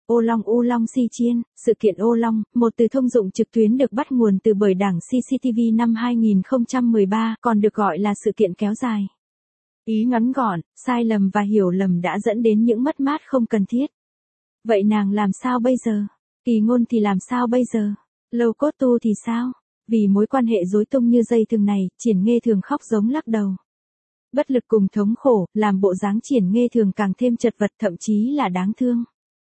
Ô Long Si Chiên, sự kiện Ô Long, một từ thông dụng trực tuyến được bắt nguồn từ bởi đảng CCTV năm 2013, còn được gọi là sự kiện kéo dài. Ý ngắn gọn, sai lầm và hiểu lầm đã dẫn đến những mất mát không cần thiết. Vậy nàng làm sao bây giờ? Kỳ Ngôn thì làm sao bây giờ? Lâu Cốt Tu thì sao? Vì mối quan hệ rối tung như dây thừng này, Triển Nghê Thường khóc giống lắc đầu. Bất lực cùng thống khổ, làm bộ dáng Triển Nghê Thường càng thêm chật vật, thậm chí là đáng thương.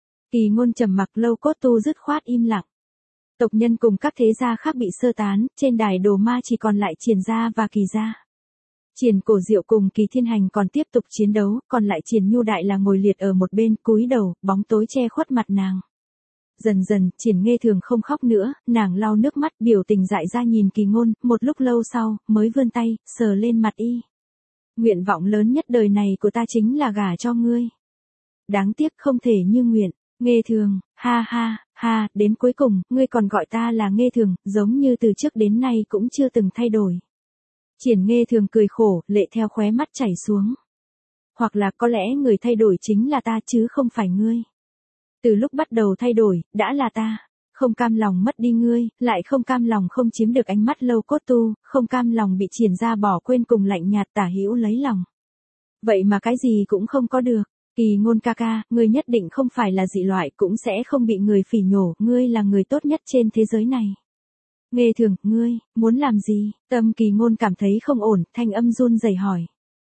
Kỳ Ngôn trầm mặc, Lâu Cốt Tu dứt khoát im lặng. Tộc nhân cùng các thế gia khác bị sơ tán, trên đài Đồ Ma chỉ còn lại Triển gia và Kỳ gia. Triển Cổ Diệu cùng Kỳ Thiên Hành còn tiếp tục chiến đấu, còn lại Triển Nhu Đại là ngồi liệt ở một bên, cúi đầu, bóng tối che khuất mặt nàng. Dần dần, Triển Nghê Thường không khóc nữa, nàng lau nước mắt, biểu tình dại ra nhìn Kỳ Ngôn, một lúc lâu sau, mới vươn tay, sờ lên mặt y. Nguyện vọng lớn nhất đời này của ta chính là gả cho ngươi. Đáng tiếc không thể như nguyện. Nghê Thường, ha ha, ha, đến cuối cùng, ngươi còn gọi ta là Nghê Thường, giống như từ trước đến nay cũng chưa từng thay đổi. Triển Nghê Thường cười khổ, lệ theo khóe mắt chảy xuống. Hoặc là có lẽ người thay đổi chính là ta chứ không phải ngươi. Từ lúc bắt đầu thay đổi, đã là ta. Không cam lòng mất đi ngươi, lại không cam lòng không chiếm được ánh mắt Lâu Cốt Tu, không cam lòng bị Triển gia bỏ quên cùng lạnh nhạt Tả Hữu lấy lòng. Vậy mà cái gì cũng không có được. Kỳ Ngôn ca ca, ngươi nhất định không phải là dị loại, cũng sẽ không bị người phỉ nhổ, ngươi là người tốt nhất trên thế giới này. Nghê Thường, ngươi, muốn làm gì? Tâm Kỳ Ngôn cảm thấy không ổn, thanh âm run rẩy hỏi.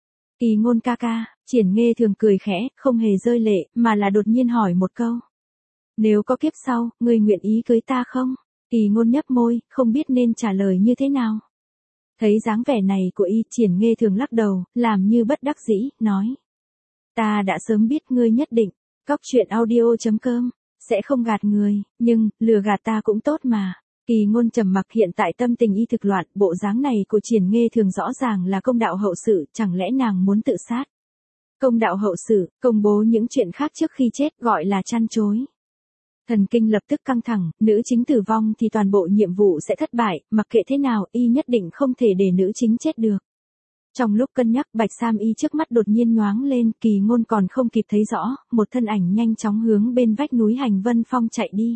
Kỳ Ngôn ca ca, Triển Nghê Thường cười khẽ, không hề rơi lệ, mà là đột nhiên hỏi một câu. Nếu có kiếp sau, ngươi nguyện ý cưới ta không? Kỳ Ngôn nhấp môi, không biết nên trả lời như thế nào. Thấy dáng vẻ này của y, Triển Nghê Thường lắc đầu, làm như bất đắc dĩ, nói. Ta đã sớm biết ngươi nhất định. Cóc truyện audio.com, sẽ không gạt người, nhưng, lừa gạt ta cũng tốt mà. Kỳ Ngôn trầm mặc, hiện tại tâm tình y thực loạn, bộ dáng này của Triển Nghê Thường rõ ràng là công đạo hậu sự, chẳng lẽ nàng muốn tự sát? Công đạo hậu sự, công bố những chuyện khác trước khi chết, gọi là chăn chối. Thần kinh lập tức căng thẳng, nữ chính tử vong thì toàn bộ nhiệm vụ sẽ thất bại, mặc kệ thế nào, y nhất định không thể để nữ chính chết được. Trong lúc cân nhắc, bạch sam y trước mắt đột nhiên nhoáng lên, Kỳ Ngôn còn không kịp thấy rõ, một thân ảnh nhanh chóng hướng bên vách núi Hành Vân Phong chạy đi.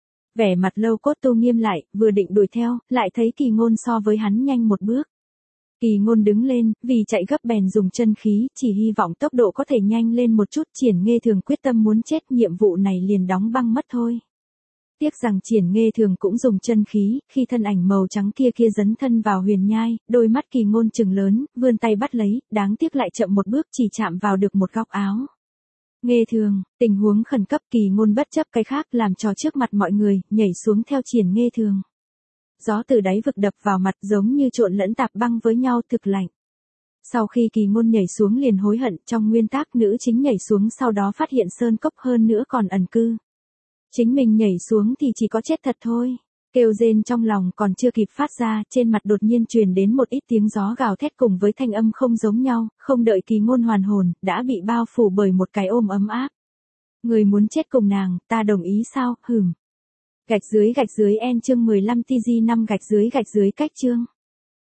Vẻ mặt Lâu Cốt Tu nghiêm lại, vừa định đuổi theo, lại thấy Kỳ Ngôn so với hắn nhanh một bước. Kỳ Ngôn đứng lên, vì chạy gấp bèn dùng chân khí, chỉ hy vọng tốc độ có thể nhanh lên một chút. Triển Nghê Thường quyết tâm muốn chết, nhiệm vụ này liền đóng băng mất thôi. Tiếc rằng Triển Nghê Thường cũng dùng chân khí, khi thân ảnh màu trắng kia dấn thân vào huyền nhai, đôi mắt Kỳ Ngôn trừng lớn, vươn tay bắt lấy, đáng tiếc lại chậm một bước, chỉ chạm vào được một góc áo. Nghê Thường, tình huống khẩn cấp, Kỳ Ngôn bất chấp cái khác, làm trò trước mặt mọi người, nhảy xuống theo Triển Nghê Thường. Gió từ đáy vực đập vào mặt, giống như trộn lẫn tạp băng với nhau, thực lạnh. Sau khi Kỳ Ngôn nhảy xuống liền hối hận, trong nguyên tắc nữ chính nhảy xuống sau đó phát hiện sơn cốc, hơn nữa còn ẩn cư. Chính mình nhảy xuống thì chỉ có chết thật thôi. Kêu rên trong lòng còn chưa kịp phát ra, trên mặt đột nhiên truyền đến một ít tiếng gió gào thét cùng với thanh âm không giống nhau, không đợi Kỳ Ngôn hoàn hồn, đã bị bao phủ bởi một cái ôm ấm áp. Người muốn chết cùng nàng, ta đồng ý sao, .. Gạch dưới en chương 15 TG 5 gạch dưới cách chương.